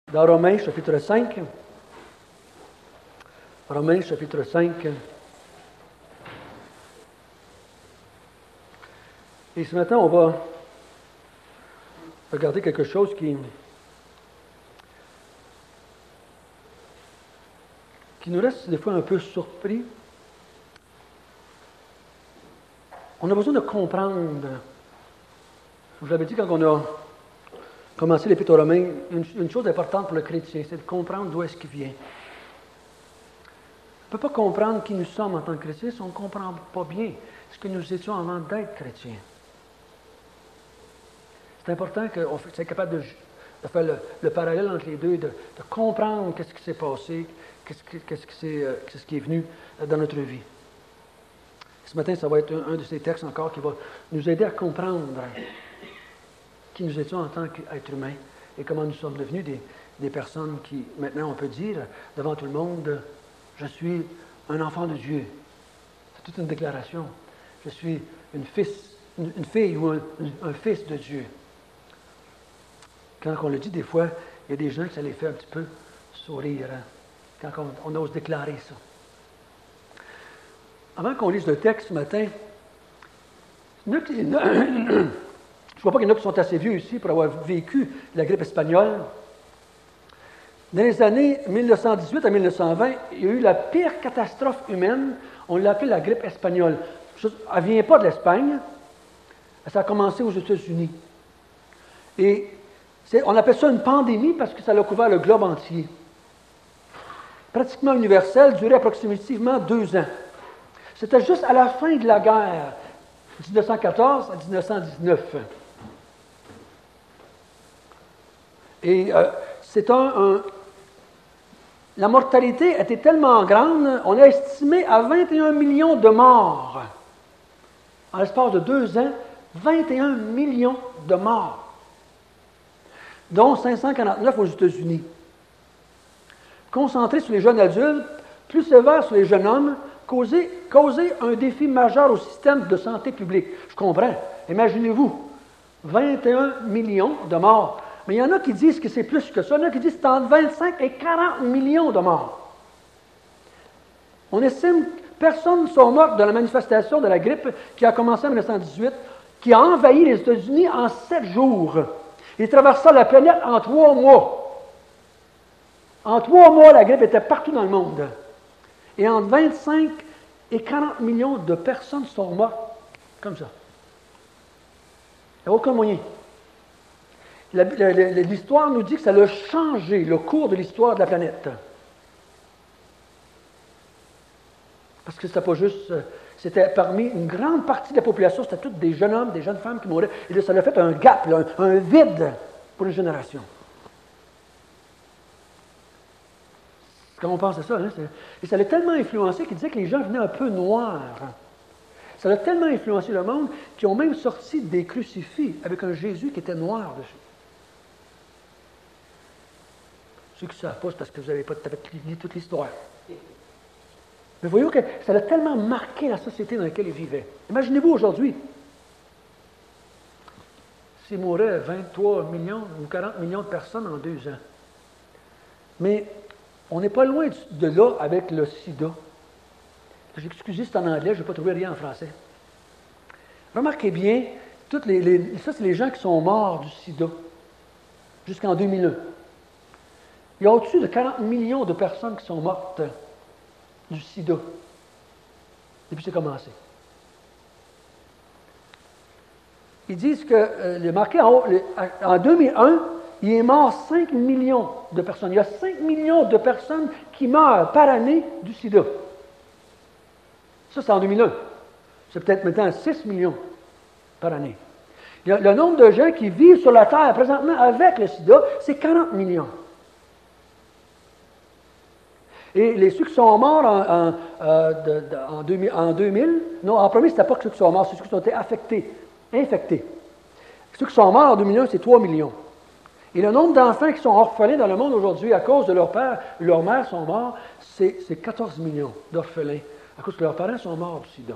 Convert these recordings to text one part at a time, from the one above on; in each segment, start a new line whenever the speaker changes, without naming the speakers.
Dans Romains, chapitre 5. Romains, chapitre 5. Et ce matin, on va regarder quelque chose qui nous laisse des fois un peu surpris. On a besoin de comprendre. Je vous l'avais dit quand on a commencé l'Épître aux Romains, une chose importante pour le chrétien, c'est de comprendre d'où est-ce qu'il vient. On ne peut pas comprendre qui nous sommes en tant que chrétiens si on ne comprend pas bien ce que nous étions avant d'être chrétiens. C'est important qu'on soit capable de faire le parallèle entre les deux, de comprendre qu'est-ce qui s'est passé, qu'est-ce qui est venu dans notre vie. Ce matin, ça va être un de ces textes encore qui va nous aider à comprendre qui nous étions en tant qu'êtres humains et comment nous sommes devenus des personnes qui, maintenant, on peut dire devant tout le monde, je suis un enfant de Dieu. C'est toute une déclaration. Je suis une fille ou un fils de Dieu. Quand on le dit, des fois, il y a des gens que ça les fait un petit peu sourire, quand on ose déclarer ça. Avant qu'on lise le texte ce matin, je ne vois pas qu'il y en a qui sont assez vieux ici pour avoir vécu la grippe espagnole. Dans les années 1918 à 1920, il y a eu la pire catastrophe humaine. On l'a appelée la grippe espagnole. Elle ne vient pas de l'Espagne. Ça a commencé aux États-Unis. Et on appelle ça une pandémie parce que ça a couvert le globe entier. Pratiquement universelle, durée approximativement 2 ans. C'était juste à la fin de la guerre, 1914 à 1919. Et la mortalité était tellement grande, on a estimé à 21 millions de morts. En l'espace de 2 ans, 21 millions de morts, dont 549 aux États-Unis. Concentré sur les jeunes adultes, plus sévère sur les jeunes hommes, causer un défi majeur au système de santé publique. Je comprends. Imaginez-vous, 21 millions de morts. Mais il y en a qui disent que c'est plus que ça. Il y en a qui disent que c'est entre 25 et 40 millions de morts. On estime que personne ne sont morts de la manifestation de la grippe qui a commencé en 1918, qui a envahi les États-Unis en 7 jours. Il traversa la planète en 3 mois. En 3 mois, la grippe était partout dans le monde. Et entre 25 et 40 millions de personnes sont mortes comme ça. Il n'y a aucun moyen. L'histoire nous dit que ça a changé le cours de l'histoire de la planète. Parce que c'était pas juste... C'était parmi une grande partie de la population, c'était tous des jeunes hommes, des jeunes femmes qui mouraient. Et là, ça a fait un gap, là, un vide pour une génération. Quand on pense à ça, et ça l'a tellement influencé qu'il disait que les gens venaient un peu noirs. Ça a tellement influencé le monde qu'ils ont même sorti des crucifix avec un Jésus qui était noir dessus. Ceux qui ne savent pas, c'est parce que vous n'avez pas lu toute l'histoire. Mais voyez que ça a tellement marqué la société dans laquelle ils vivaient. Imaginez-vous aujourd'hui, s'il mourait 23 millions ou 40 millions de personnes en 2 ans. Mais on n'est pas loin de là avec le sida. J'ai excusé, c'est en anglais, je n'ai pas trouvé rien en français. Remarquez bien, ça c'est les gens qui sont morts du sida jusqu'en 2001. Il y a au-dessus de 40 millions de personnes qui sont mortes du sida depuis que c'est commencé. Ils disent que, le marqué en haut, en 2001, il est mort 5 millions de personnes. Il y a 5 millions de personnes qui meurent par année du sida. Ça, c'est en 2001. C'est peut-être maintenant 6 millions par année. Le nombre de gens qui vivent sur la Terre présentement avec le sida, c'est 40 millions. Et ceux qui sont morts en 2000, non, en premier, ce n'était pas ceux qui sont morts, c'est ceux qui ont été infectés. Ceux qui sont morts en 2001, c'est 3 millions. Et le nombre d'enfants qui sont orphelins dans le monde aujourd'hui à cause de leur père ou leur mère sont morts, c'est 14 millions d'orphelins à cause que leurs parents sont morts du sida.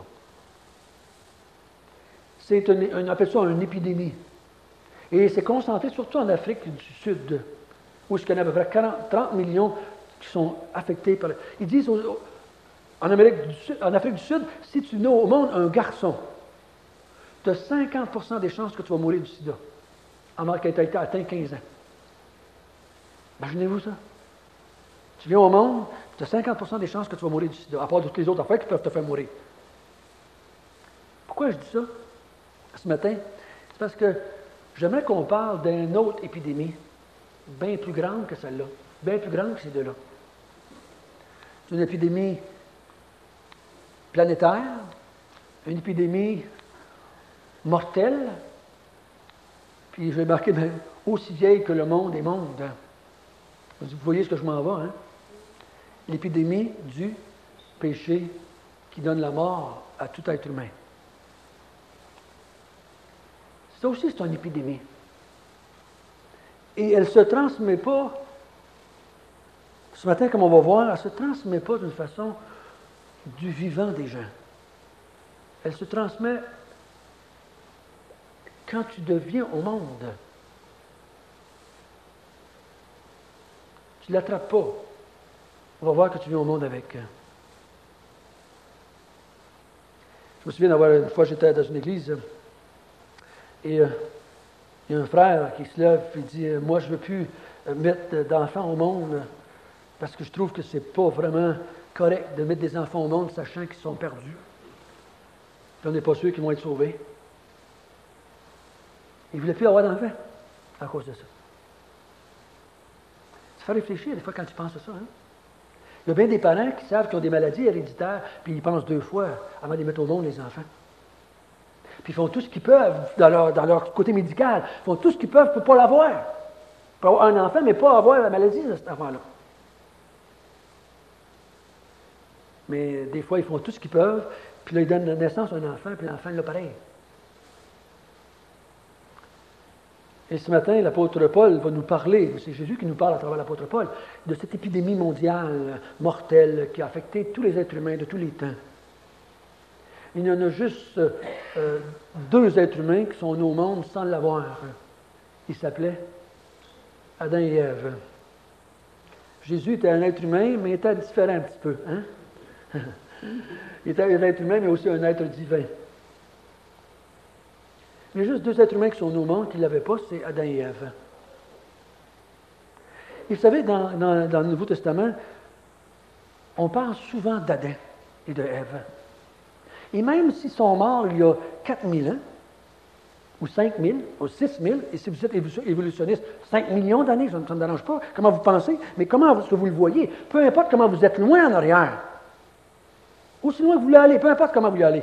On appelle ça une épidémie. Et c'est concentré surtout en Afrique du Sud. où il y en a à peu près 30 millions qui sont affectés par... Ils disent en Afrique du Sud, si tu nais au monde un garçon, tu as 50% des chances que tu vas mourir du sida, avant qu'il ait été atteint 15 ans. Imaginez-vous ça. Tu viens au monde, tu as 50% des chances que tu vas mourir du sida, à part toutes les autres affaires qui peuvent te faire mourir. Pourquoi je dis ça ce matin? C'est parce que j'aimerais qu'on parle d'une autre épidémie, bien plus grande que celle-là, bien plus grande que ces deux-là. C'est une épidémie planétaire, une épidémie mortelle, puis je vais marquer aussi vieille que le monde est monde. Vous voyez ce que je m'en vais, hein? L'épidémie du péché qui donne la mort à tout être humain. Ça aussi, c'est une épidémie. Et elle ne se transmet pas, ce matin, comme on va voir, elle ne se transmet pas d'une façon du vivant des gens. Elle se transmet quand tu deviens au monde. Tu ne l'attrapes pas. On va voir que tu viens au monde avec. Je me souviens d'avoir, une fois, j'étais dans une église, et il y a un frère qui se lève et dit « Moi, je ne veux plus mettre d'enfants au monde parce que je trouve que ce n'est pas vraiment correct de mettre des enfants au monde sachant qu'ils sont perdus. Puis on n'est pas sûr qu'ils vont être sauvés. » Il ne voulait plus avoir d'enfants à cause de ça. Ça fait réfléchir des fois quand tu penses à ça. Hein? Il y a bien des parents qui savent qu'ils ont des maladies héréditaires, puis ils pensent 2 fois avant de les mettre au monde, les enfants. Puis ils font tout ce qu'ils peuvent dans leur côté médical. Ils font tout ce qu'ils peuvent pour ne pas l'avoir. Pour avoir un enfant, mais pas avoir la maladie de cet enfant-là. Mais des fois, ils font tout ce qu'ils peuvent, puis là, ils donnent naissance à un enfant, puis l'enfant l'a pareil. Et ce matin, l'apôtre Paul va nous parler, c'est Jésus qui nous parle à travers l'apôtre Paul, de cette épidémie mondiale mortelle qui a affecté tous les êtres humains de tous les temps. Il y en a juste 2 êtres humains qui sont nés au monde sans l'avoir. Ils s'appelaient Adam et Ève. Jésus était un être humain, mais il était différent un petit peu. Hein? Il était un être humain, mais aussi un être divin. Il y a juste 2 êtres humains qui sont nés au monde qui ne l'avaient pas, c'est Adam et Ève. Et vous savez, dans le Nouveau Testament, on parle souvent d'Adam et de Ève. Et même s'ils sont morts il y a 4000 ans, ou 5000, ou 6000, et si vous êtes évolutionniste, 5 millions d'années, ça ne me dérange pas, comment vous pensez, mais comment est-ce que vous le voyez, peu importe comment vous êtes loin en arrière, aussi loin que vous voulez aller, peu importe comment vous y allez,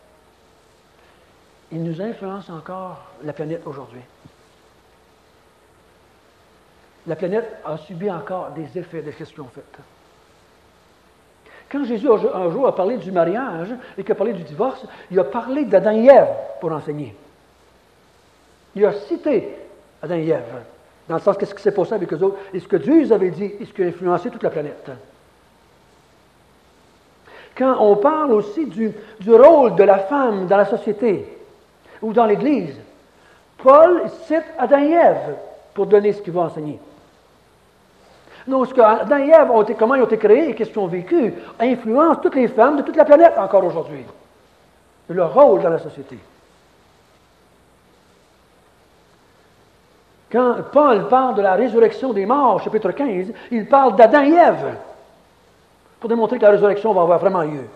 il nous influence encore la planète aujourd'hui. La planète a subi encore des effets de ce qu'ils ont fait. Quand Jésus, un jour, a parlé du mariage et qu'il a parlé du divorce, il a parlé d'Adam et Ève pour enseigner. Il a cité Adam et Ève, dans le sens qu'est-ce qui s'est passé avec eux autres, et ce que Dieu avait dit, et ce qui a influencé toute la planète. Quand on parle aussi du rôle de la femme dans la société, ou dans l'Église, Paul cite Adam et Ève pour donner ce qu'il va enseigner. Non, ce que Adam et Ève comment ils ont été créés et qu'est-ce qu'ils ont vécu, influence toutes les femmes de toute la planète encore aujourd'hui. Leur rôle dans la société. Quand Paul parle de la résurrection des morts, chapitre 15, il parle d'Adam et Ève, pour démontrer que la résurrection va avoir vraiment lieu.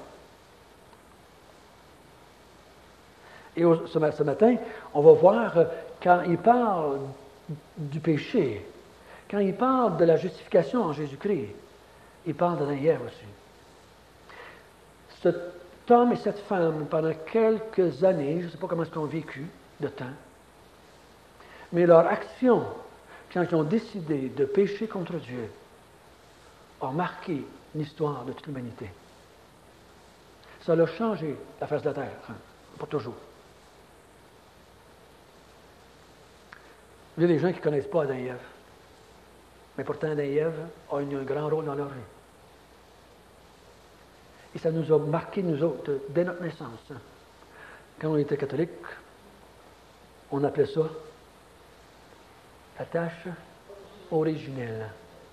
Et ce matin, on va voir quand il parle du péché, quand il parle de la justification en Jésus-Christ, il parle d'Adam et Ève aussi. Cet homme et cette femme, pendant quelques années, je ne sais pas comment ils ont vécu de temps, mais leur action, quand ils ont décidé de pécher contre Dieu, a marqué l'histoire de toute l'humanité. Ça a changé la face de la terre, pour toujours. Il y a des gens qui ne connaissent pas Adam et Ève. Mais pourtant, Adam et Ève ont eu un grand rôle dans leur vie. Et ça nous a marqué, nous autres, dès notre naissance. Quand on était catholique, on appelait ça la tâche originel.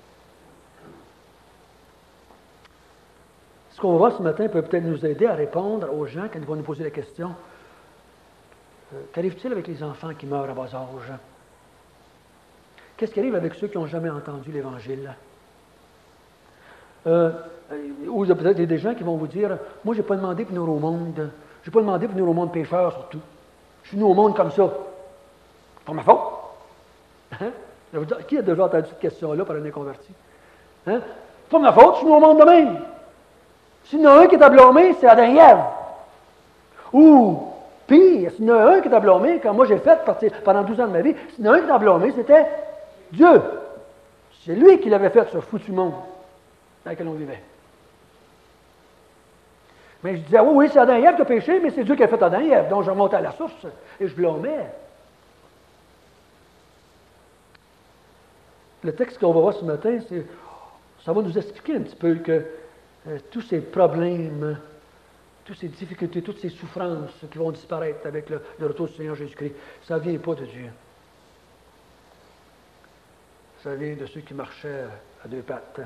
Ce qu'on va voir ce matin peut peut-être nous aider à répondre aux gens quand ils vont nous poser la question qu'arrive-t-il avec les enfants qui meurent à bas âge? Qu'est-ce qui arrive avec ceux qui n'ont jamais entendu l'Évangile? Ou peut-être des gens qui vont vous dire moi, je n'ai pas demandé pour venir au monde. Je n'ai pas demandé pour venir au monde pécheur, surtout. Je suis venu au monde comme ça. C'est pas ma faute. Hein? Qui a déjà entendu cette question-là par un inconverti? Hein? C'est pas ma faute, je suis venu au monde de même. S'il y en a un qui est à blâmer, c'est Adam et Ève. Ou, pire, s'il y en a un qui est à blâmer, quand moi j'ai fait pendant 12 ans de ma vie, s'il y en a un qui est à blâmer, c'était Dieu. C'est lui qui l'avait fait, ce foutu monde dans lequel on vivait. Mais je disais, oui, oui, c'est Adam et Ève qui a péché, mais c'est Dieu qui a fait Adam et Ève. Donc je remontais à la source et je blâmais. Le texte qu'on va voir ce matin, ça va nous expliquer un petit peu que tous ces problèmes, toutes ces difficultés, toutes ces souffrances qui vont disparaître avec le retour du Seigneur Jésus-Christ, ça ne vient pas de Dieu. Ça vient de ceux qui marchaient à deux pattes.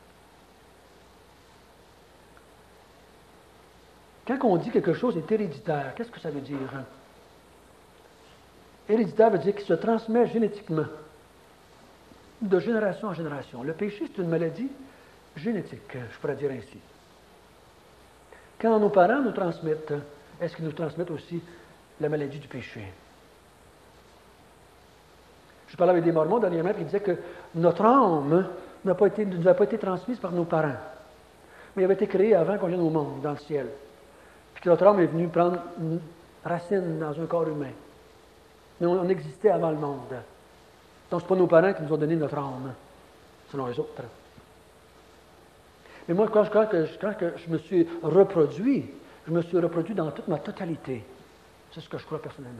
Quand on dit quelque chose est héréditaire, qu'est-ce que ça veut dire? Héréditaire veut dire qu'il se transmet génétiquement, de génération en génération. Le péché, c'est une maladie génétique, je pourrais dire ainsi. Quand nos parents nous transmettent, est-ce qu'ils nous transmettent aussi la maladie du péché? Je parlais avec des Mormons dernièrement qui disaient que notre âme nous a pas été transmise par nos parents, mais elle avait été créée avant qu'on vienne au monde, dans le ciel. Puis que notre âme est venue prendre une racine dans un corps humain. Mais on existait avant le monde. Donc, ce n'est pas nos parents qui nous ont donné notre âme, selon les autres. Mais moi, quand je me suis reproduit, je me suis reproduit dans toute ma totalité. C'est ce que je crois personnellement.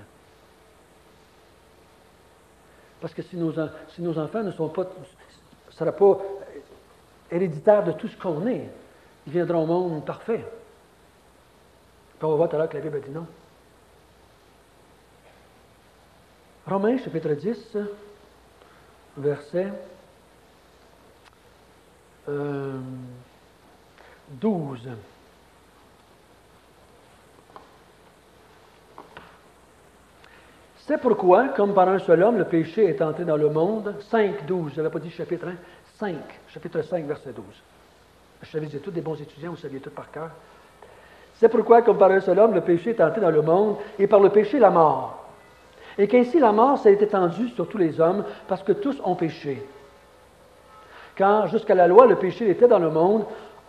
Parce que si nos enfants ne sont pas, ne seraient pas héréditaires de tout ce qu'on est, ils viendront au monde parfait. Puis on va voir tout à l'heure que la Bible dit non. Romains, chapitre 10, verset 12. C'est pourquoi, comme par un seul homme, le péché est entré dans le monde. 5, 12. Je n'avais pas dit chapitre 1. 5, chapitre 5, verset 12. Je savais que vous êtes tous des bons étudiants, vous saviez tout par cœur. C'est pourquoi, comme par un seul homme, le péché est entré dans le monde, et par le péché, la mort. Et qu'ainsi la mort s'est étendue sur tous les hommes, parce que tous ont péché. Car jusqu'à la loi, le péché était dans le monde.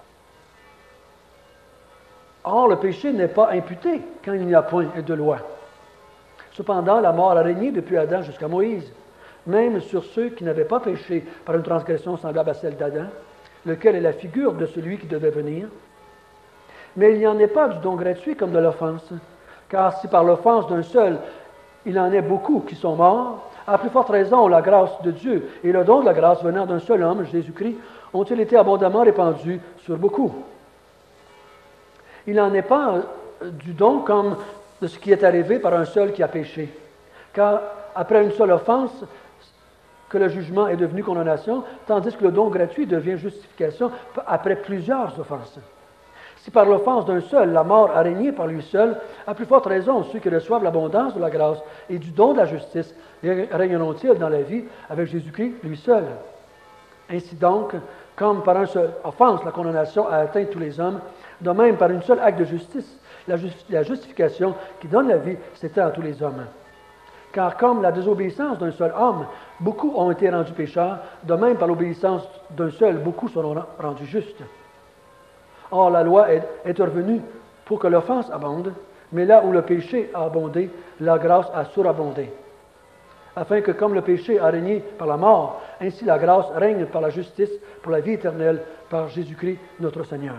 Or, le péché n'est pas imputé quand il n'y a point de loi. Cependant, la mort a régné depuis Adam jusqu'à Moïse, même sur ceux qui n'avaient pas péché par une transgression semblable à celle d'Adam, lequel est la figure de celui qui devait venir. Mais il n'y en est pas du don gratuit comme de l'offense, car si par l'offense d'un seul, il en est beaucoup qui sont morts, à plus forte raison, la grâce de Dieu et le don de la grâce venant d'un seul homme, Jésus-Christ, ont-ils été abondamment répandus sur beaucoup. Il n'en est pas du don comme de ce qui est arrivé par un seul qui a péché. Car après une seule offense, que le jugement est devenu condamnation, tandis que le don gratuit devient justification après plusieurs offenses. Si par l'offense d'un seul, la mort a régné par lui seul, à plus forte raison, ceux qui reçoivent l'abondance de la grâce et du don de la justice régneront-ils dans la vie avec Jésus-Christ, lui seul. Ainsi donc, comme par une seule offense, la condamnation a atteint tous les hommes, de même par une seule acte de justice, la justification qui donne la vie s'étend à tous les hommes. Car comme la désobéissance d'un seul homme, beaucoup ont été rendus pécheurs, de même par l'obéissance d'un seul, beaucoup seront rendus justes. Or, la loi est revenue pour que l'offense abonde, mais là où le péché a abondé, la grâce a surabondé. Afin que, comme le péché a régné par la mort, ainsi la grâce règne par la justice pour la vie éternelle, par Jésus-Christ notre Seigneur.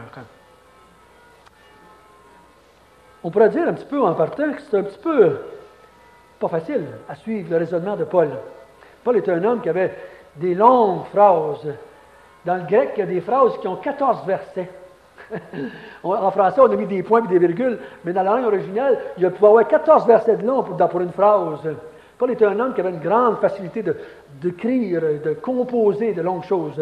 On pourrait dire un petit peu en partant que c'est un petit peu pas facile à suivre le raisonnement de Paul. Paul est un homme qui avait des longues phrases. Dans le grec, il y a des phrases qui ont 14 versets. En français, on a mis des points et des virgules, mais dans la langue originale, il peut y avoir 14 versets de long pour une phrase. Paul était un homme qui avait une grande facilité d'écrire, de composer de longues choses.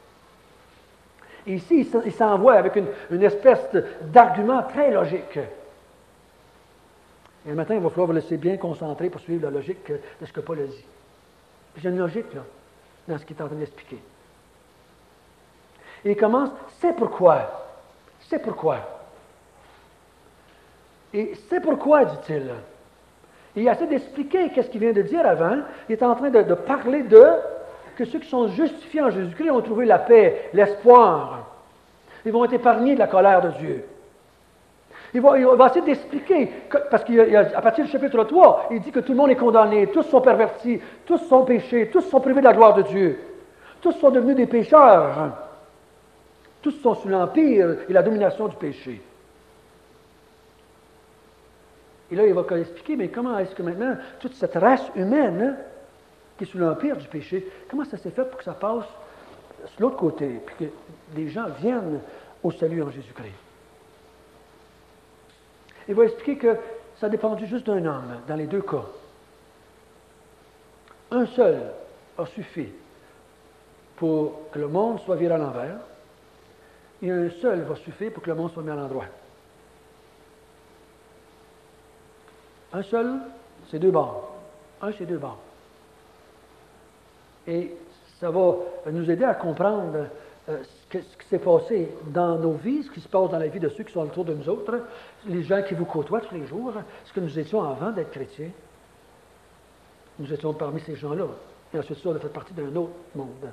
Et ici, il s'envoie avec une espèce d'argument très logique. Et le matin, il va falloir vous laisser bien concentrer pour suivre la logique de ce que Paul a dit. Il y a une logique, là, dans ce qu'il est en train d'expliquer. Et il commence, c'est pourquoi. C'est pourquoi. Et c'est pourquoi, dit-il. Et il essaie d'expliquer qu'est-ce qu'il vient de dire avant. Il est en train de parler que ceux qui sont justifiés en Jésus-Christ ont trouvé la paix, l'espoir. Ils vont être épargnés de la colère de Dieu. Il va essayer d'expliquer, parce qu'à partir du chapitre 3, il dit que tout le monde est condamné, tous sont pervertis, tous sont péchés, tous sont privés de la gloire de Dieu. Tous sont devenus des pécheurs. Tous sont sous l'empire et la domination du péché. Et là, il va expliquer, mais comment est-ce que maintenant, toute cette race humaine qui est sous l'empire du péché, comment ça s'est fait pour que ça passe sur l'autre côté, puis que les gens viennent au salut en Jésus-Christ? Il va expliquer que ça dépendait juste d'un homme, dans les deux cas. Un seul a suffi pour que le monde soit viré à l'envers, et un seul va suffire pour que le monde soit mis à l'endroit. Un seul, c'est deux bords. Un, c'est deux bords. Et ça va nous aider à comprendre ce qui s'est passé dans nos vies, ce qui se passe dans la vie de ceux qui sont autour de nous autres, les gens qui vous côtoient tous les jours, ce que nous étions avant d'être chrétiens. Nous étions parmi ces gens-là. Et ensuite, ça, on a fait partie d'un autre monde.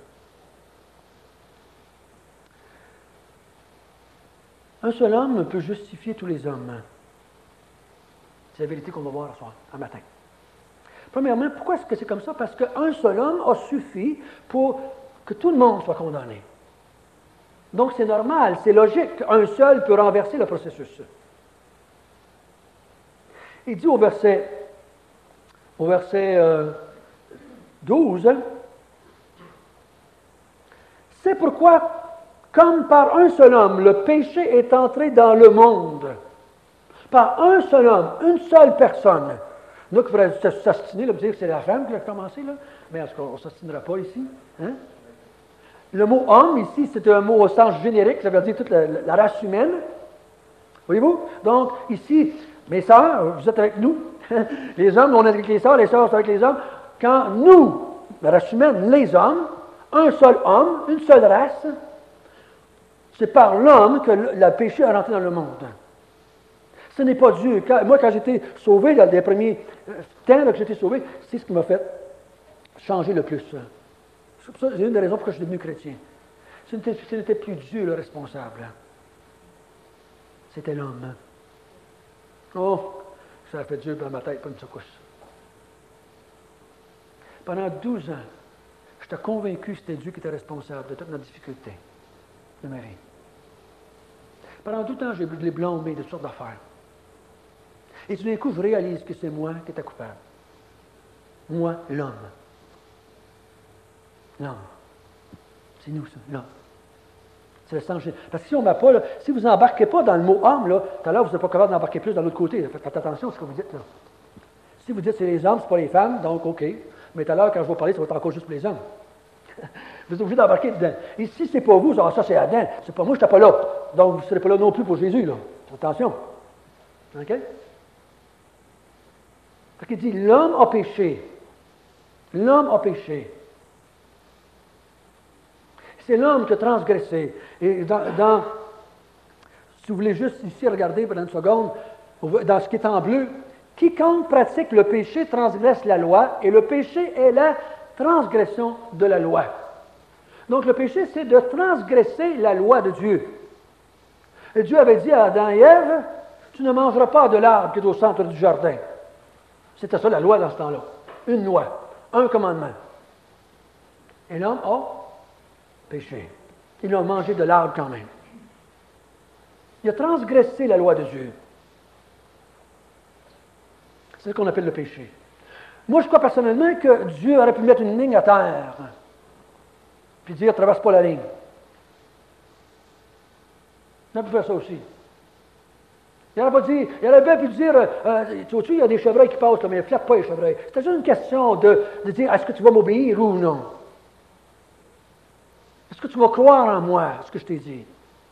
Un seul homme peut justifier tous les hommes. C'est la vérité qu'on va voir ce soir, un matin. Premièrement, pourquoi est-ce que c'est comme ça? Parce qu'un seul homme a suffi pour que tout le monde soit condamné. Donc c'est normal, c'est logique qu'un seul peut renverser le processus. Il dit au verset 12, « C'est pourquoi, comme par un seul homme, le péché est entré dans le monde. » Par un seul homme, une seule personne. Nous qui faudrait s'astiner, me dire que c'est la femme qui a commencé, là. Mais en tout cas, on ne s'astinera pas ici. Hein? Le mot homme, ici, c'est un mot au sens générique, ça veut dire toute la race humaine. Voyez-vous? Donc, ici, mes sœurs, vous êtes avec nous. Les hommes, on est avec les sœurs sont avec les hommes. Quand nous, la race humaine, les hommes, un seul homme, une seule race, c'est par l'homme que le péché est rentré dans le monde. Ce n'est pas Dieu. Moi, quand j'étais sauvé, dans les premiers temps que j'étais sauvé, c'est ce qui m'a fait changer le plus. C'est une des raisons pourquoi je suis devenu chrétien. Ce n'était plus Dieu le responsable. C'était l'homme. Oh, ça a fait Dieu dans ma tête, pas une secousse. Pendant 12 ans, j'étais convaincu que c'était Dieu qui était responsable de toute notre difficulté de ma vie. Pendant tout le temps, j'ai les blâmé de toutes sortes d'affaires. Et tout d'un coup, je réalise que c'est moi qui étais coupable. Moi, l'homme. L'homme. C'est nous, ça, l'homme. C'est le sens. Parce que si on n'a pas, là, si vous n'embarquez pas dans le mot homme, là, tout à l'heure, vous n'êtes pas capable d'embarquer plus dans l'autre côté. Faites attention à ce que vous dites, là. Si vous dites c'est les hommes, c'est pas les femmes, donc OK. Mais tout à l'heure, quand je vais parler, ça va être encore juste pour les hommes. Vous êtes obligé d'embarquer dedans. Et si c'est pas vous, ça c'est Adam. C'est pas moi, je n'étais pas là. Donc, vous ne serez pas là non plus pour Jésus, là. Attention. OK? Parce qu'il dit, l'homme a péché. L'homme a péché. C'est l'homme qui a transgressé. Et si vous voulez juste ici regarder pendant une seconde, dans ce qui est en bleu, quiconque pratique le péché transgresse la loi, et le péché est la transgression de la loi. Donc le péché, c'est de transgresser la loi de Dieu. Et Dieu avait dit à Adam et Ève, tu ne mangeras pas de l'arbre qui est au centre du jardin. C'était ça la loi dans ce temps-là. Une loi, un commandement. Et l'homme a péché. Il a mangé de l'arbre quand même. Il a transgressé la loi de Dieu. C'est ce qu'on appelle le péché. Moi, je crois personnellement que Dieu aurait pu mettre une ligne à terre, puis dire, traverse pas la ligne. Il a pu faire ça aussi. Il aurait bien pu dire, tu vois, il y a des chevreuils qui passent, là, mais il ne flatte pas les chevreuils. C'était juste une question de dire, est-ce que tu vas m'obéir ou non? Est-ce que tu vas croire en moi, ce que je t'ai dit?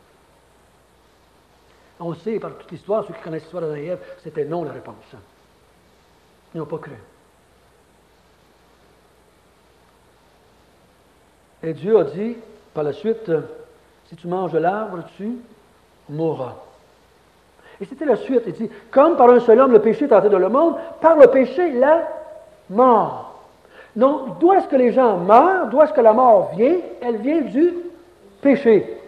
On sait par toute l'histoire, ceux qui connaissent l'histoire d'Adam et Ève, c'était non la réponse. Ils n'ont pas cru. Et Dieu a dit, par la suite, si tu manges de l'arbre, tu mourras. Et c'était la suite. Il dit, comme par un seul homme le péché est entré dans le monde, par le péché, la mort. Donc, d'où est-ce que les gens meurent? D'où est-ce que la mort vient? Elle vient du péché.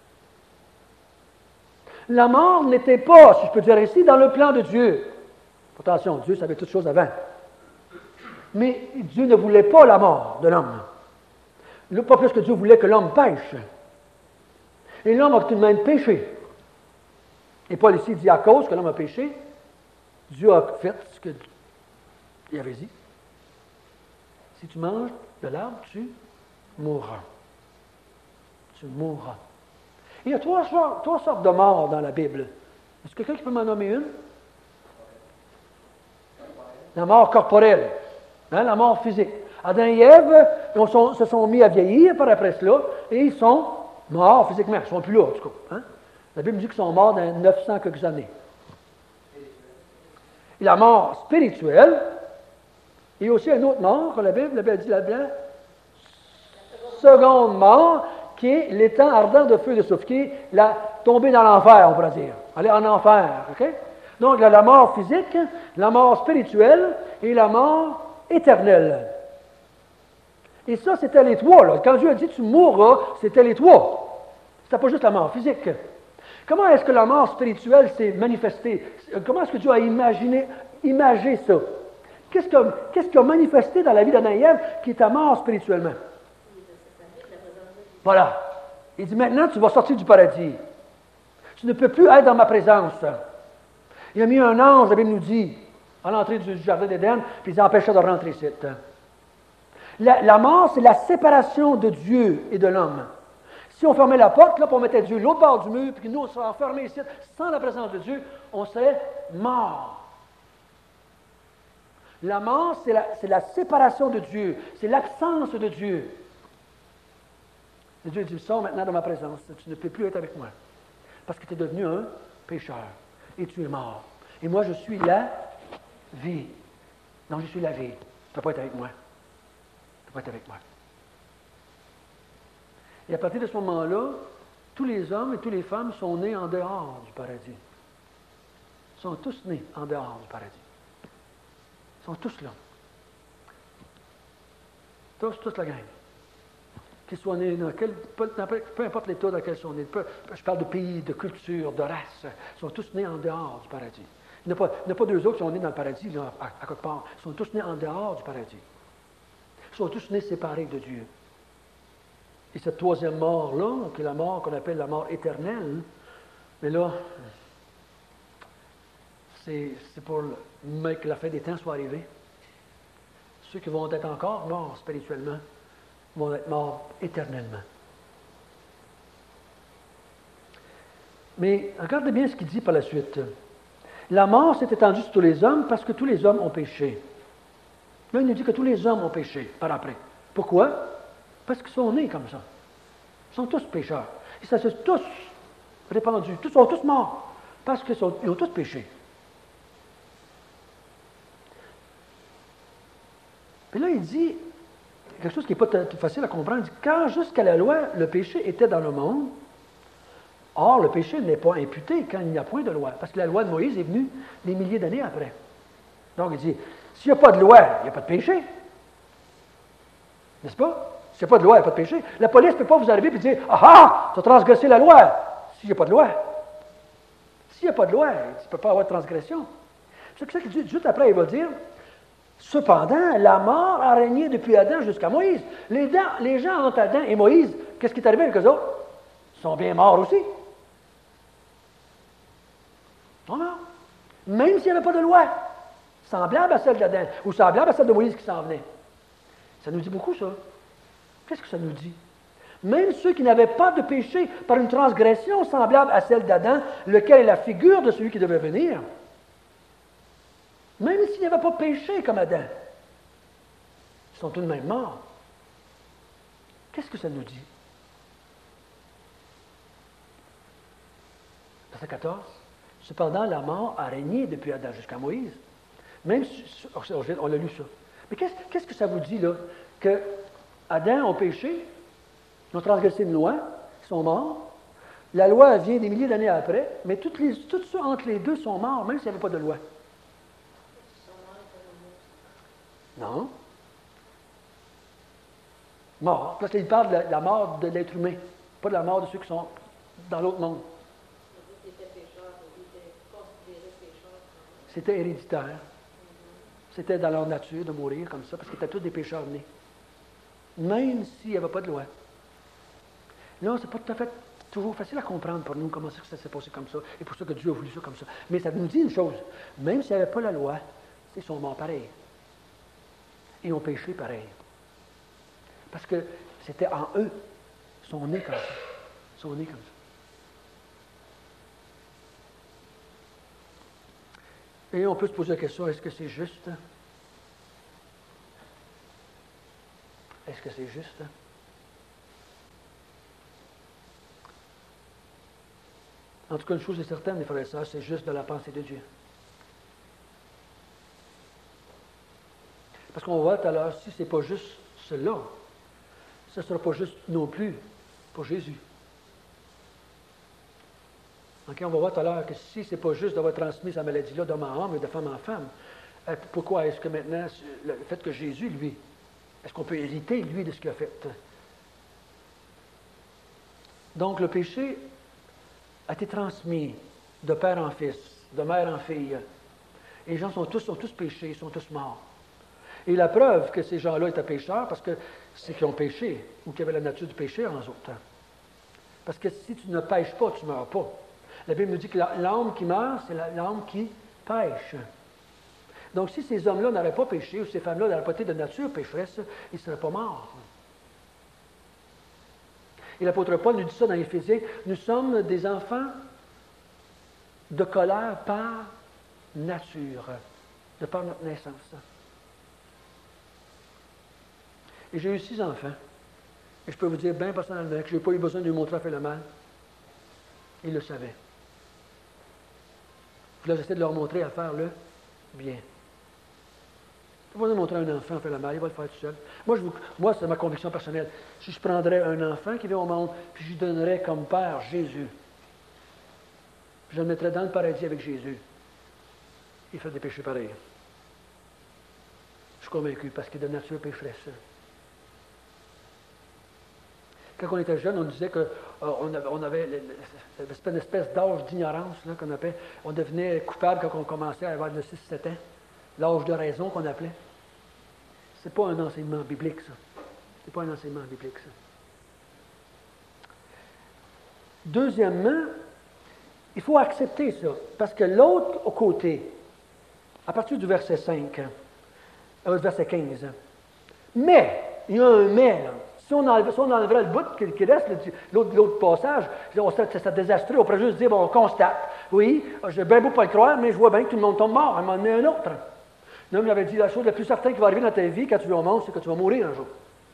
La mort n'était pas, si je peux dire ainsi, dans le plan de Dieu. Attention, Dieu savait toutes choses avant. Mais Dieu ne voulait pas la mort de l'homme. Pas plus que Dieu voulait que l'homme pêche. Et l'homme a tout de même péché. Et Paul ici dit, à cause que l'homme a péché, Dieu a fait ce qu'il avait dit. Si tu manges de l'arbre, tu mourras. Tu mourras. Il y a trois sortes de morts dans la Bible. Est-ce que quelqu'un qui peut m'en nommer une? La mort corporelle, la mort physique. Adam et Ève se sont mis à vieillir par après cela, et ils sont morts physiquement. Ils ne sont plus là, en tout cas. La Bible dit qu'ils sont morts dans 900 quelques années. Et la mort spirituelle, il y a aussi une autre mort, la Bible dit là-dedans, seconde mort, qui est l'étang ardent de feu de soufre, qui est la tombée dans l'enfer, on pourrait dire. Aller en enfer, OK? Donc, il y a la mort physique, la mort spirituelle et la mort éternelle. Et ça, c'était les trois, là. Quand Dieu a dit tu mourras, c'était les trois. C'était pas juste la mort physique. Comment est-ce que la mort spirituelle s'est manifestée? Comment est-ce que Dieu a imagé ça? Qu'est-ce qui a manifesté dans la vie d'Adam et Ève qui est à mort spirituellement? Voilà. Il dit maintenant, tu vas sortir du paradis. Tu ne peux plus être dans ma présence. Il a mis un ange, la Bible nous dit, à l'entrée du jardin d'Éden, puis il empêchait de rentrer ici. La mort, c'est la séparation de Dieu et de l'homme. Si on fermait la porte, là, puis on mettait Dieu l'autre bord du mur, puis que nous, on serait enfermés ici, sans la présence de Dieu, on serait mort. La mort, c'est la séparation de Dieu, c'est l'absence de Dieu. Et Dieu dit, sors maintenant de ma présence, tu ne peux plus être avec moi, parce que tu es devenu un pécheur, et tu es mort. Et moi, je suis la vie. Non, je suis la vie. Tu ne peux pas être avec moi. Tu ne peux pas être avec moi. Et à partir de ce moment-là, tous les hommes et toutes les femmes sont nés en dehors du paradis. Ils sont tous nés en dehors du paradis. Ils sont tous là. Tous la gang. Qu'ils soient nés dans peu importe l'état dans lequel ils sont nés. Je parle de pays, de culture, de race. Ils sont tous nés en dehors du paradis. Il n'y a pas deux autres qui sont nés dans le paradis, là, à quelque part. Ils sont tous nés en dehors du paradis. Ils sont tous nés séparés de Dieu. Et cette troisième mort-là, qui est la mort qu'on appelle la mort éternelle, mais là, c'est pour que la fin des temps soit arrivée. Ceux qui vont être encore morts spirituellement vont être morts éternellement. Mais regardez bien ce qu'il dit par la suite. La mort s'est étendue sur tous les hommes parce que tous les hommes ont péché. Là, il nous dit que tous les hommes ont péché par après. Pourquoi? Parce qu'ils sont nés comme ça. Ils sont tous pécheurs. Et ça s'est tous répandu. Ils sont tous morts. Parce qu'ils ont tous péché. Puis là, il dit quelque chose qui n'est pas tout facile à comprendre. Il dit, car jusqu'à la loi, le péché était dans le monde. Or, le péché n'est pas imputé quand il n'y a point de loi. Parce que la loi de Moïse est venue des milliers d'années après. Donc, il dit, s'il n'y a pas de loi, il n'y a pas de péché. N'est-ce pas? S'il n'y a pas de loi, il n'y a pas de péché. La police ne peut pas vous arriver et dire, ah, tu as transgressé la loi. S'il n'y a pas de loi. S'il n'y a pas de loi, il ne peut pas avoir de transgression. C'est ça qu'il dit, juste après, il va dire, cependant, la mort a régné depuis Adam jusqu'à Moïse. Les gens entre Adam et Moïse, qu'est-ce qui est arrivé avec eux autres? Ils sont bien morts aussi. Ils sont morts. Même s'il n'y avait pas de loi, semblable à celle d'Adam, ou semblable à celle de Moïse qui s'en venait. Ça nous dit beaucoup, ça. Qu'est-ce que ça nous dit? Même ceux qui n'avaient pas de péché par une transgression semblable à celle d'Adam, lequel est la figure de celui qui devait venir, même s'ils n'avaient pas péché comme Adam, ils sont tout de même morts. Qu'est-ce que ça nous dit? Verset 14. Cependant, la mort a régné depuis Adam jusqu'à Moïse. Même si, on a lu ça. Mais qu'est-ce que ça vous dit, là? Que Adam a péché, ils ont transgressé une loi, ils sont morts. La loi vient des milliers d'années après, mais tout ça entre les deux sont morts, même s'il n'y avait pas de loi. Non. Mort. Parce qu'il parle de la mort de l'être humain, pas de la mort de ceux qui sont dans l'autre monde. C'était héréditaire. C'était dans leur nature de mourir comme ça, parce qu'ils étaient tous des pécheurs nés. Même s'il n'y avait pas de loi. Là, c'est pas tout à fait toujours facile à comprendre pour nous comment ça s'est passé comme ça, et pour ça que Dieu a voulu ça comme ça. Mais ça nous dit une chose, même s'il n'y avait pas la loi, ils sont morts pareil. Ils ont péché pareil. Parce que c'était en eux. Ils sont nés comme ça. Ils sont nés comme ça. Et on peut se poser la question, est-ce que c'est juste? Est-ce que c'est juste? En tout cas, une chose est certaine, les frères et sœurs, c'est juste de la pensée de Dieu. Parce qu'on va voir tout à l'heure, si ce n'est pas juste cela, ce ne sera pas juste non plus pour Jésus. Okay, on va voir tout à l'heure que si ce n'est pas juste d'avoir transmis sa maladie-là d'homme en homme et de femme en femme, pourquoi est-ce que maintenant, le fait que Jésus, lui, est-ce qu'on peut hériter, lui, de ce qu'il a fait? Donc, le péché a été transmis de père en fils, de mère en fille. Et les gens sont tous péchés, ils sont tous morts. Et la preuve que ces gens-là étaient pécheurs, parce que c'est qu'ils ont péché, ou qu'ils avaient la nature du péché en autres temps. Parce que si tu ne pêches pas, tu ne meurs pas. La Bible nous dit que l'âme qui meurt, c'est l'âme qui pêche. Donc, si ces hommes-là n'auraient pas péché, ou ces femmes-là n'auraient pas été de nature pécheresse, ils ne seraient pas morts. Et l'apôtre Paul nous dit ça dans Éphésiens, nous sommes des enfants de colère par nature, de par notre naissance. Et j'ai eu 6 enfants. Et je peux vous dire bien personnellement que je n'ai pas eu besoin de lui montrer à faire le mal. Ils le savaient. Puis là, j'essaie de leur montrer à faire le bien. Je ne vais pas montrer à un enfant à faire le mal, il va le faire tout seul. Moi, c'est ma conviction personnelle. Si je prendrais un enfant qui vient au monde, puis je lui donnerais comme père Jésus, je le mettrais dans le paradis avec Jésus, il fait des péchés pareils. Je suis convaincu, parce qu'il est de nature pécheresse. Quand on était jeune, on disait qu'on avait une espèce d'âge d'ignorance qu'on appelait. On devenait coupable quand on commençait à avoir de 6-7 ans. L'âge de raison qu'on appelait. Ce n'est pas un enseignement biblique, ça. Ce n'est pas un enseignement biblique, ça. Deuxièmement, il faut accepter ça. Parce que l'autre côté, à partir du verset 5, verset 15, mais, il y a un mais, là. Si on enlèverait le bout qui reste, l'autre passage, c'est désastreux. On pourrait juste dire, bon, on constate. Oui, j'ai bien beau pas le croire, mais je vois bien que tout le monde tombe mort. À un moment donné, un autre. L'homme avait dit la chose la plus certaine qui va arriver dans ta vie quand tu vas au monde, c'est que tu vas mourir un jour.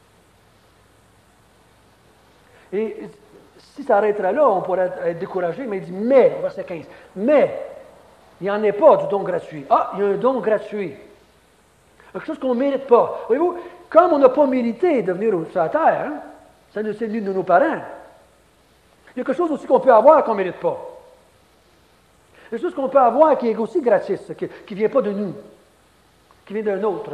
Et si ça arrêterait là, on pourrait être découragé, mais il dit, mais, au verset 15, mais, il n'y en a pas du don gratuit. Ah, il y a un don gratuit. Quelque chose qu'on ne mérite pas. Voyez-vous, comme on n'a pas mérité de venir sur la terre, hein, ça nous est venu de nos parents, il y a quelque chose aussi qu'on peut avoir qu'on ne mérite pas. Il y a quelque chose qu'on peut avoir qui est aussi gratis, qui ne vient pas de nous, qui vient d'un autre.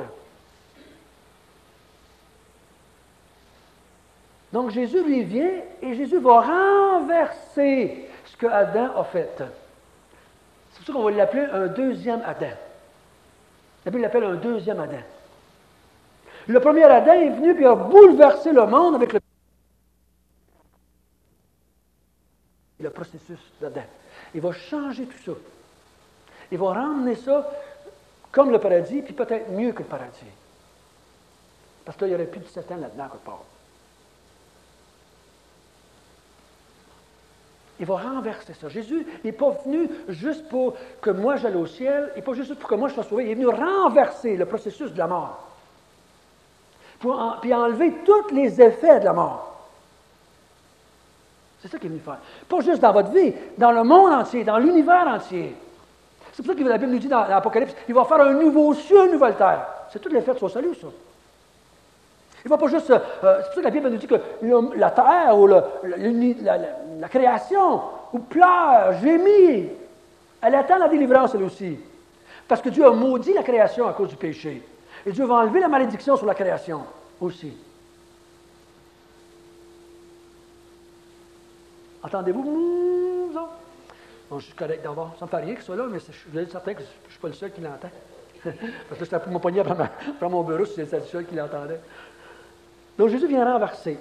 Donc Jésus lui vient et Jésus va renverser ce que Adam a fait. C'est pour ça qu'on va l'appeler un deuxième Adam. La Bible l'appelle un deuxième Adam. Le premier Adam est venu et a bouleversé le monde avec le processus d'Adam. Il va changer tout ça. Il va ramener ça comme le paradis, puis peut-être mieux que le paradis. Parce que là, il n'y aurait plus de Satan là-dedans quelque part. Il va renverser ça. Jésus n'est pas venu juste pour que moi j'aille au ciel, il n'est pas juste pour que moi je sois sauvé, il est venu renverser le processus de la mort. Puis enlever tous les effets de la mort. C'est ça qu'il est venu faire. Pas juste dans votre vie, dans le monde entier, dans l'univers entier. C'est pour ça que la Bible nous dit dans l'Apocalypse, il va faire un nouveau ciel, une nouvelle terre. C'est tout l'effet de son salut, ça. Il ne va pas juste... c'est pour ça que la Bible nous dit que la terre ou la création, ou pleure, gémit, elle attend la délivrance, elle aussi. Parce que Dieu a maudit la création à cause du péché. Et Dieu va enlever la malédiction sur la création aussi. Entendez-vous? Bon, je suis correct d'abord. Ça me fait rien que ça là, mais je suis certain que je ne suis pas le seul qui l'entend. Parce que c'était pour mon poignet après mon bureau, c'était le seul qui l'entendait. Donc Jésus vient renverser.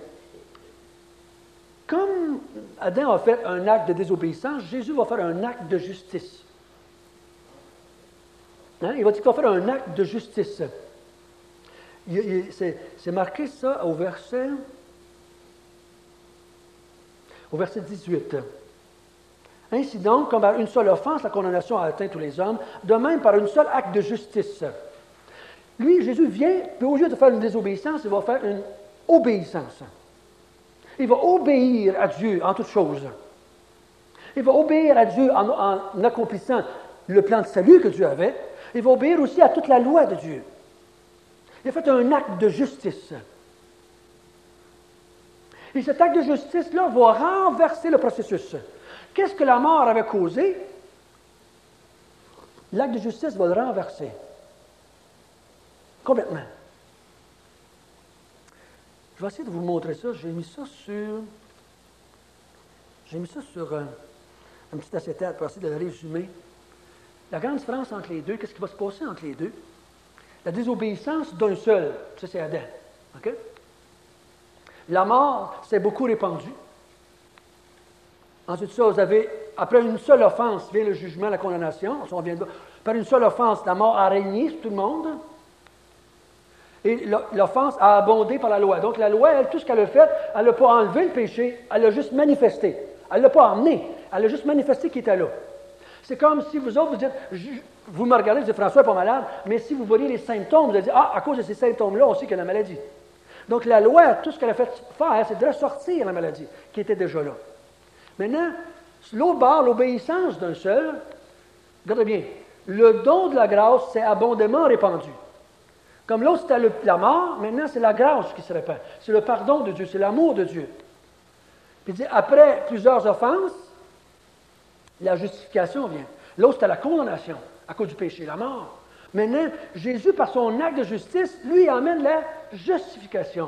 Comme Adam a fait un acte de désobéissance, Jésus va faire un acte de justice. Hein? Il va dire qu'il va faire un acte de justice. C'est marqué ça au verset 18. Ainsi donc, comme par une seule offense, la condamnation a atteint tous les hommes, de même par un seul acte de justice. Lui, Jésus vient, puis au lieu de faire une désobéissance, il va faire une obéissance. Il va obéir à Dieu en toutes choses. Il va obéir à Dieu en accomplissant le plan de salut que Dieu avait. Il va obéir aussi à toute la loi de Dieu. Il a fait un acte de justice. Et cet acte de justice-là va renverser le processus. Qu'est-ce que la mort avait causé? L'acte de justice va le renverser. Complètement. Je vais essayer de vous montrer ça. J'ai mis ça sur un petit acétate pour essayer de le résumer. La grande différence entre les deux, qu'est-ce qui va se passer entre les deux? La désobéissance d'un seul, ça c'est Adam. OK? La mort s'est beaucoup répandue. Ensuite, ça, vous avez, après une seule offense, vient le jugement, la condamnation. Par une seule offense, la mort a régné sur tout le monde. Et l'offense a abondé par la loi. Donc, la loi, elle, tout ce qu'elle a fait, elle n'a pas enlevé le péché, elle l'a juste manifesté. Elle ne l'a pas emmené, elle a juste manifesté qu'il était là. C'est comme si vous autres, vous dites, vous me regardez, vous dites, François n'est pas malade, mais si vous voyez les symptômes, vous allez dire, à cause de ces symptômes-là, on sait qu'il y a la maladie. Donc, la loi, tout ce qu'elle a fait faire, c'est de ressortir la maladie, qui était déjà là. Maintenant, l'autre bord, l'obéissance d'un seul, regardez bien, le don de la grâce s'est abondamment répandu. Comme l'autre, c'était la mort, maintenant, c'est la grâce qui se répand. C'est le pardon de Dieu, c'est l'amour de Dieu. Puis il dit, après plusieurs offenses, la justification vient. L'autre, c'était la condamnation, à cause du péché, la mort. Maintenant, Jésus, par son acte de justice, lui, amène la justification.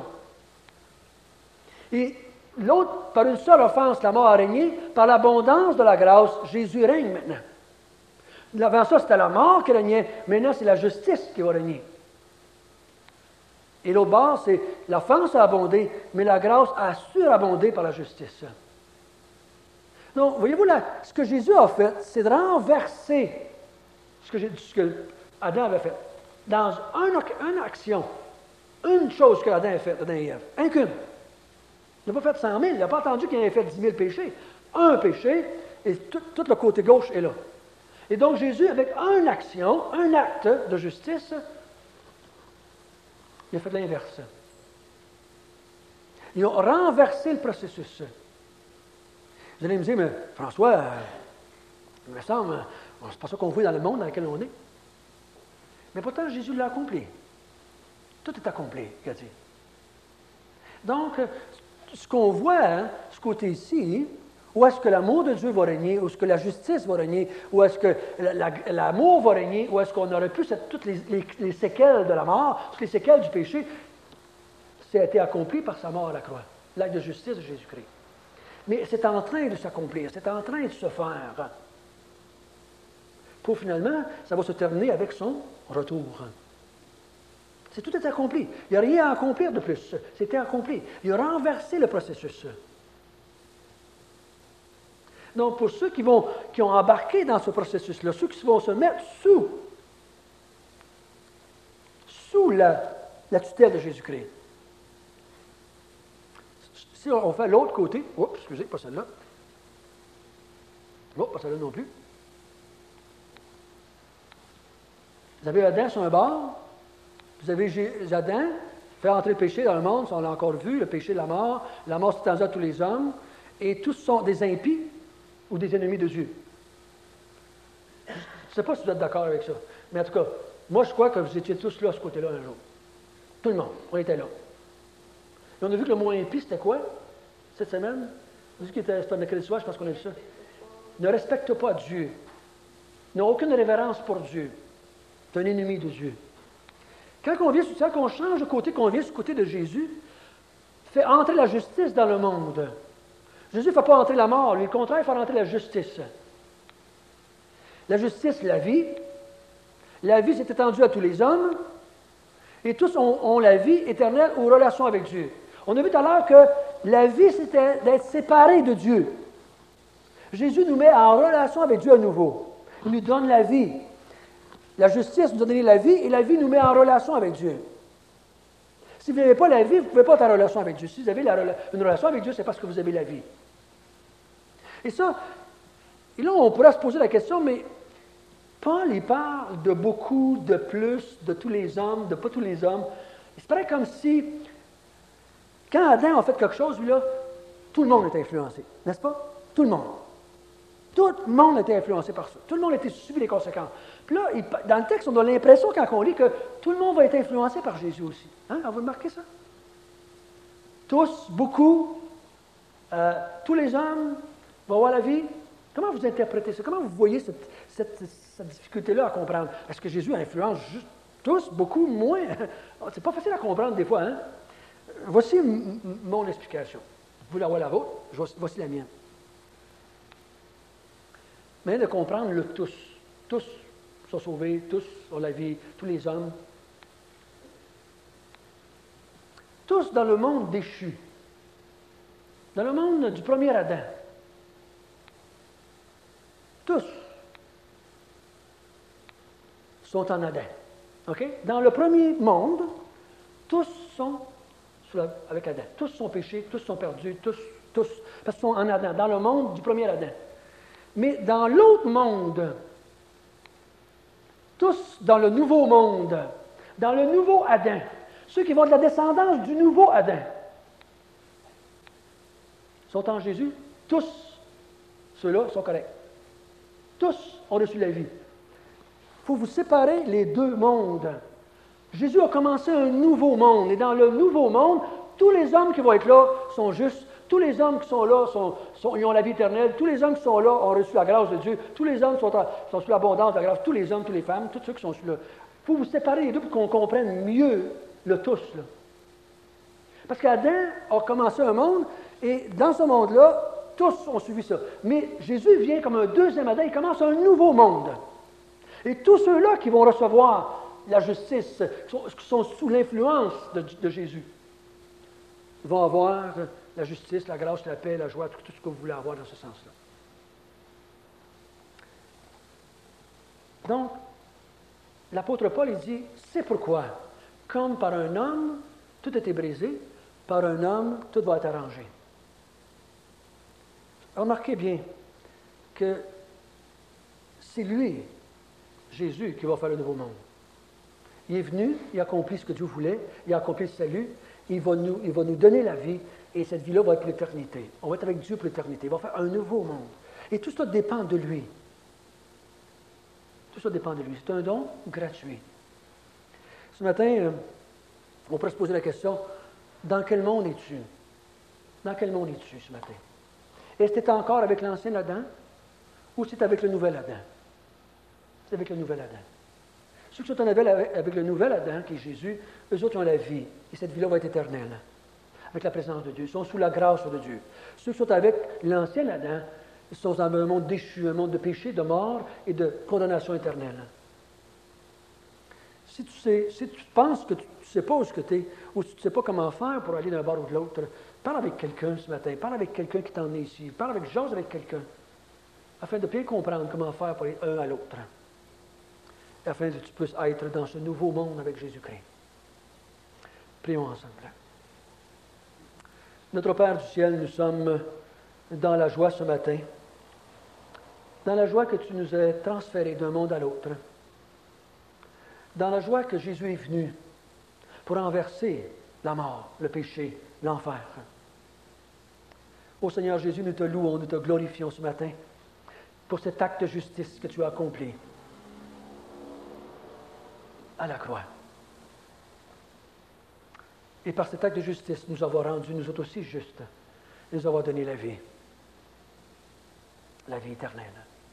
Et l'autre, par une seule offense, la mort a régné. Par l'abondance de la grâce, Jésus règne maintenant. Avant ça, c'était la mort qui régnait. Maintenant, c'est la justice qui va régner. Et l'autre bord, c'est l'offense a abondé, mais la grâce a surabondé par la justice. Donc, voyez-vous, là, ce que Jésus a fait, c'est de renverser ce que Adam avait fait. Dans une action, une chose que Adam a faite, Adam et Ève, un qu'une. Il n'a pas fait 100 000, il n'a pas attendu qu'il ait fait 10 000 péchés. Un péché, et tout le côté gauche est là. Et donc, Jésus, avec une action, un acte de justice, il a fait l'inverse. Ils ont renversé le processus. Vous allez me dire, mais François, il me semble, c'est pas ça qu'on voit dans le monde dans lequel on est. Mais pourtant, Jésus l'a accompli. Tout est accompli, il a dit. Donc, ce qu'on voit, hein, ce côté-ci, où est-ce que l'amour de Dieu va régner, où est-ce que la justice va régner, où est-ce que l'amour va régner, où est-ce qu'on aurait pu toutes les séquelles de la mort, toutes les séquelles du péché, ça a été accompli par sa mort à la croix, l'acte de justice de Jésus-Christ. Mais c'est en train de s'accomplir, c'est en train de se faire. Pour finalement, ça va se terminer avec son retour. C'est tout est accompli. Il n'y a rien à accomplir de plus. C'était accompli. Il a renversé le processus. Donc, pour ceux qui ont embarqué dans ce processus-là, ceux qui vont se mettre sous la tutelle de Jésus-Christ. Si on fait l'autre côté, oups, excusez, pas celle-là. Oh, pas celle-là non plus. Vous avez Adam sur un bord. Vous avez Adam, fait entrer le péché dans le monde, on l'a encore vu, le péché de la mort s'est étendue à tous les hommes, et tous sont des impies ou des ennemis de Dieu. Je ne sais pas si vous êtes d'accord avec ça, mais en tout cas, moi je crois que vous étiez tous là à ce côté-là un jour. Tout le monde, on était là. Et on a vu que le mot impie, c'était quoi, cette semaine? On a vu qu'il était, c'était un mercredi soir, je pense qu'on a vu ça. Ne respecte pas Dieu. N'a aucune révérence pour Dieu. C'est un ennemi de Dieu. Quand on change de côté, qu'on vient du côté de Jésus, fait entrer la justice dans le monde. Jésus ne fait pas entrer la mort, lui, au contraire, il fait entrer la justice. La justice, la vie. La vie s'est étendue à tous les hommes, et tous ont la vie éternelle aux relations avec Dieu. On a vu tout à l'heure que la vie, c'était d'être séparé de Dieu. Jésus nous met en relation avec Dieu à nouveau. Il nous donne la vie. La justice nous a donné la vie, et la vie nous met en relation avec Dieu. Si vous n'avez pas la vie, vous ne pouvez pas être en relation avec Dieu. Si vous avez une relation avec Dieu, c'est parce que vous avez la vie. Et là, on pourrait se poser la question, mais Paul, il parle de beaucoup, de plus, de tous les hommes, de pas tous les hommes. C'est pareil comme si, quand Adam a fait quelque chose, lui, là, tout le monde est influencé, n'est-ce pas? Tout le monde. Tout le monde était influencé par ça. Tout le monde était subi les conséquences. Puis là, dans le texte, on a l'impression, quand on lit, que tout le monde va être influencé par Jésus aussi. Hein? Vous remarquez ça? Tous, beaucoup, tous les hommes vont avoir la vie. Comment vous interprétez ça? Comment vous voyez cette difficulté-là à comprendre? Est-ce que Jésus influence juste tous, beaucoup, moins? C'est pas facile à comprendre des fois. Hein? Voici mon explication. Vous voulez avoir la vôtre? Voici la mienne. Mais de comprendre le tous. Tous sont sauvés, tous ont la vie, tous les hommes. Tous dans le monde déchu. Dans le monde du premier Adam. Tous sont en Adam. OK? Dans le premier monde, tous sont avec Adam. Tous sont péchés, tous sont perdus, tous, parce qu'ils sont en Adam, dans le monde du premier Adam. Mais dans l'autre monde, tous dans le nouveau monde, dans le nouveau Adam, ceux qui vont de la descendance du nouveau Adam, sont en Jésus, tous ceux-là sont corrects. Tous ont reçu la vie. Il faut vous séparer les deux mondes. Jésus a commencé un nouveau monde, et dans le nouveau monde, tous les hommes qui vont être là sont justes. Tous les hommes qui sont là, ils ont la vie éternelle. Tous les hommes qui sont là ont reçu la grâce de Dieu. Tous les hommes sont sous l'abondance de la grâce. Tous les hommes, toutes les femmes, tous ceux qui sont là. Il faut vous séparer les deux pour qu'on comprenne mieux le tous. Là. Parce qu'Adam a commencé un monde, et dans ce monde-là, tous ont suivi ça. Mais Jésus vient comme un deuxième Adam, il commence un nouveau monde. Et tous ceux-là qui vont recevoir la justice, qui sont sous l'influence de Jésus, vont avoir la justice, la grâce, la paix, la joie, tout ce que vous voulez avoir dans ce sens-là. Donc, l'apôtre Paul, il dit, c'est pourquoi, comme par un homme, tout a été brisé, par un homme, tout va être arrangé. Remarquez bien que c'est lui, Jésus, qui va faire le nouveau monde. Il est venu, il a accompli ce que Dieu voulait, il a accompli le salut, il va nous donner la vie, et cette vie-là va être pour l'éternité. On va être avec Dieu pour l'éternité. Il va faire un nouveau monde. Et tout ça dépend de lui. Tout ça dépend de lui. C'est un don gratuit. Ce matin, on pourrait se poser la question, dans quel monde es-tu? Dans quel monde es-tu ce matin? Est-ce que tu es encore avec l'ancien Adam ou c'est avec le nouvel Adam? C'est avec le nouvel Adam. Ceux qui sont en avec le nouvel Adam, qui est Jésus, eux autres ont la vie. Et cette vie-là va être éternelle, avec la présence de Dieu. Ils sont sous la grâce de Dieu. Ceux qui sont avec l'ancien Adam, ils sont dans un monde déchu, un monde de péché, de mort et de condamnation éternelle. Si tu penses que tu ne sais pas où tu es, ou si tu ne sais pas comment faire pour aller d'un bord ou de l'autre, parle avec quelqu'un ce matin. Parle avec quelqu'un qui t'en est ici. Parle avec Jose, avec quelqu'un, afin de bien comprendre comment faire pour aller un à l'autre. Afin que tu puisses être dans ce nouveau monde avec Jésus-Christ. Prions ensemble. Notre Père du ciel, nous sommes dans la joie ce matin dans la joie que tu nous as transférés d'un monde à l'autre, dans la joie que Jésus est venu pour renverser la mort, le péché, l'enfer. Ô Seigneur Jésus, nous te louons, nous te glorifions ce matin pour cet acte de justice que tu as accompli à la croix. Et par cet acte de justice, nous avons rendu, nous autres aussi, justes, et nous avons donné la vie éternelle.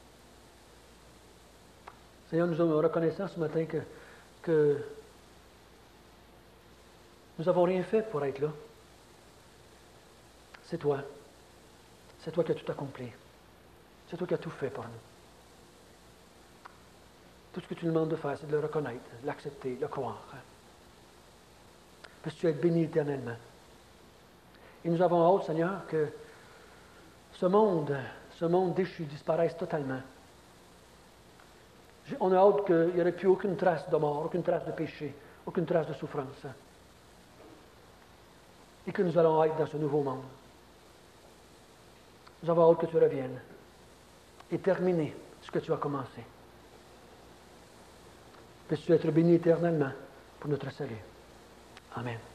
Seigneur, nous sommes reconnaissants ce matin que nous n'avons rien fait pour être là. C'est toi. C'est toi qui as tout accompli. C'est toi qui as tout fait pour nous. Tout ce que tu nous demandes de faire, c'est de le reconnaître, de l'accepter, de le croire. Puisses-tu être béni éternellement. Et nous avons hâte, Seigneur, que ce monde déchu disparaisse totalement. On a hâte qu'il n'y aurait plus aucune trace de mort, aucune trace de péché, aucune trace de souffrance. Et que nous allons être dans ce nouveau monde. Nous avons hâte que tu reviennes et terminer ce que tu as commencé. Puisses-tu être béni éternellement pour notre salut. Amen.